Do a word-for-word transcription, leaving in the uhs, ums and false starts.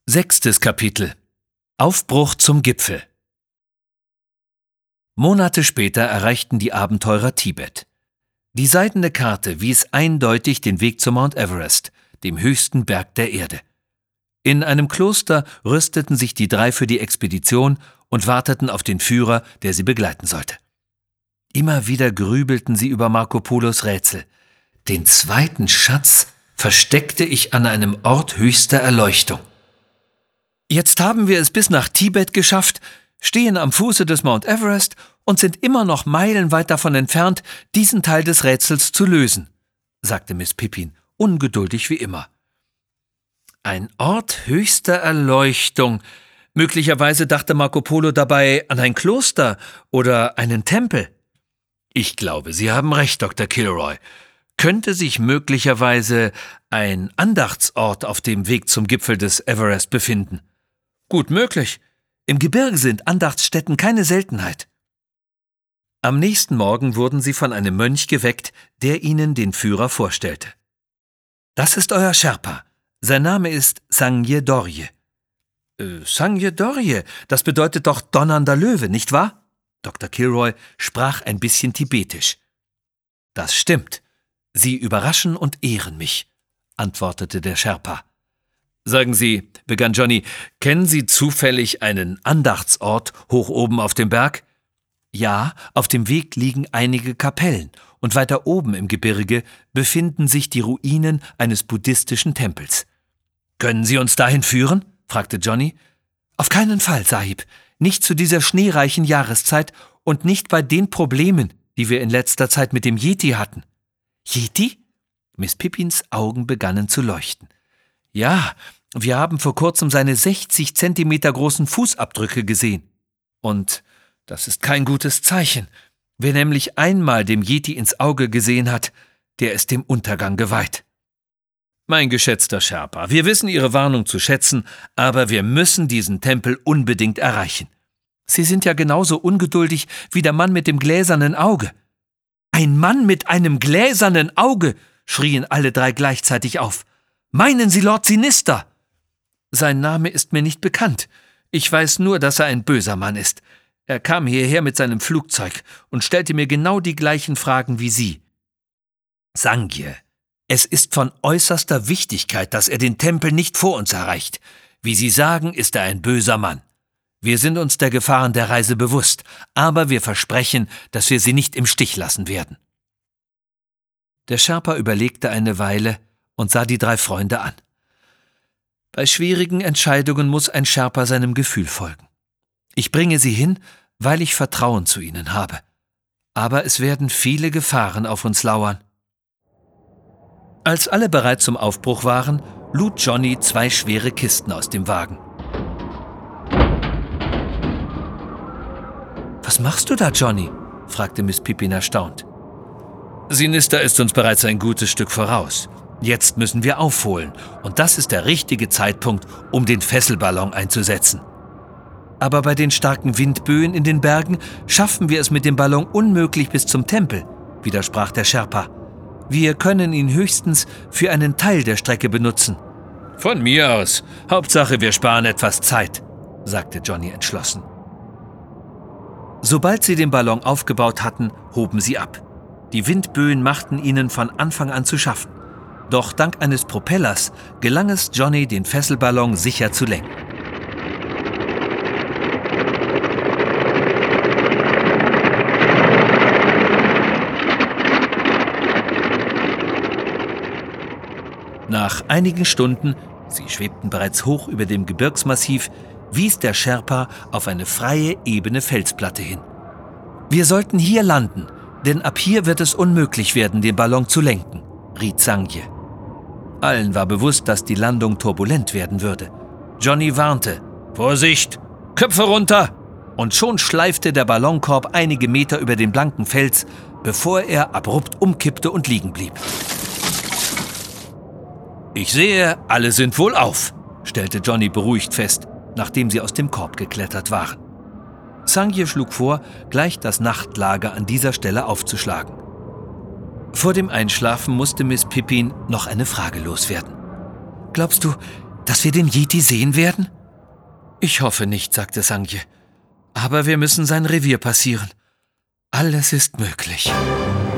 Sechstes Kapitel. Aufbruch zum Gipfel. Monate später erreichten die Abenteurer Tibet. Die seidene Karte wies eindeutig den Weg zu Mount Everest, dem höchsten Berg der Erde. In einem Kloster rüsteten sich die drei für die Expedition und warteten auf den Führer, der sie begleiten sollte. Immer wieder grübelten sie über Marco Polos Rätsel. Den zweiten Schatz versteckte ich an einem Ort höchster Erleuchtung. Jetzt haben wir es bis nach Tibet geschafft, stehen am Fuße des Mount Everest und sind immer noch meilenweit davon entfernt, diesen Teil des Rätsels zu lösen, sagte Miss Pippin, ungeduldig wie immer. Ein Ort höchster Erleuchtung. Möglicherweise dachte Marco Polo dabei an ein Kloster oder einen Tempel. Ich glaube, Sie haben recht, Doktor Kilroy. Könnte sich möglicherweise ein Andachtsort auf dem Weg zum Gipfel des Everest befinden? Gut möglich. Im Gebirge sind Andachtsstätten keine Seltenheit. Am nächsten Morgen wurden sie von einem Mönch geweckt, der ihnen den Führer vorstellte. Das ist euer Sherpa. Sein Name ist Sangye Dorje. Äh, Sangye Dorje, das bedeutet doch donnernder Löwe, nicht wahr? Doktor Kilroy sprach ein bisschen tibetisch. Das stimmt. Sie überraschen und ehren mich, antwortete der Sherpa. Sagen Sie, begann Johnny, kennen Sie zufällig einen Andachtsort hoch oben auf dem Berg? Ja, auf dem Weg liegen einige Kapellen und weiter oben im Gebirge befinden sich die Ruinen eines buddhistischen Tempels. Können Sie uns dahin führen? Fragte Johnny. Auf keinen Fall, Sahib. Nicht zu dieser schneereichen Jahreszeit und nicht bei den Problemen, die wir in letzter Zeit mit dem Yeti hatten. Yeti? Miss Pippins Augen begannen zu leuchten. Ja, wir haben vor kurzem seine sechzig Zentimeter großen Fußabdrücke gesehen. Und das ist kein gutes Zeichen. Wer nämlich einmal dem Yeti ins Auge gesehen hat, der ist dem Untergang geweiht. Mein geschätzter Sherpa, wir wissen Ihre Warnung zu schätzen, aber wir müssen diesen Tempel unbedingt erreichen. Sie sind ja genauso ungeduldig wie der Mann mit dem gläsernen Auge. Ein Mann mit einem gläsernen Auge, schrien alle drei gleichzeitig auf. Meinen Sie Lord Sinister? Sein Name ist mir nicht bekannt. Ich weiß nur, dass er ein böser Mann ist. Er kam hierher mit seinem Flugzeug und stellte mir genau die gleichen Fragen wie Sie. Sangye, es ist von äußerster Wichtigkeit, dass er den Tempel nicht vor uns erreicht. Wie Sie sagen, ist er ein böser Mann. Wir sind uns der Gefahren der Reise bewusst, aber wir versprechen, dass wir Sie nicht im Stich lassen werden. Der Sherpa überlegte eine Weile und sah die drei Freunde an. Bei schwierigen Entscheidungen muss ein Sherpa seinem Gefühl folgen. Ich bringe Sie hin, weil ich Vertrauen zu Ihnen habe. Aber es werden viele Gefahren auf uns lauern. Als alle bereit zum Aufbruch waren, lud Johnny zwei schwere Kisten aus dem Wagen. »Was machst du da, Johnny?« fragte Miss Pippin erstaunt. »Sinister ist uns bereits ein gutes Stück voraus. Jetzt müssen wir aufholen, und das ist der richtige Zeitpunkt, um den Fesselballon einzusetzen. Aber bei den starken Windböen in den Bergen schaffen wir es mit dem Ballon unmöglich bis zum Tempel«, widersprach der Sherpa. »Wir können ihn höchstens für einen Teil der Strecke benutzen.« »Von mir aus. Hauptsache, wir sparen etwas Zeit«, sagte Johnny entschlossen. Sobald sie den Ballon aufgebaut hatten, hoben sie ab. Die Windböen machten ihnen von Anfang an zu schaffen. Doch dank eines Propellers gelang es Johnny, den Fesselballon sicher zu lenken. Nach einigen Stunden, sie schwebten bereits hoch über dem Gebirgsmassiv, wies der Sherpa auf eine freie, ebene Felsplatte hin. »Wir sollten hier landen, denn ab hier wird es unmöglich werden, den Ballon zu lenken«, riet Sangye. Allen war bewusst, dass die Landung turbulent werden würde. Johnny warnte, »Vorsicht, Köpfe runter!« Und schon schleifte der Ballonkorb einige Meter über den blanken Fels, bevor er abrupt umkippte und liegen blieb. »Ich sehe, alle sind wohlauf«, stellte Johnny beruhigt fest, nachdem sie aus dem Korb geklettert waren. Sangye schlug vor, gleich das Nachtlager an dieser Stelle aufzuschlagen. Vor dem Einschlafen musste Miss Pippin noch eine Frage loswerden. »Glaubst du, dass wir den Yeti sehen werden? Ich hoffe nicht, sagte Sangye. Aber wir müssen sein Revier passieren. Alles ist möglich.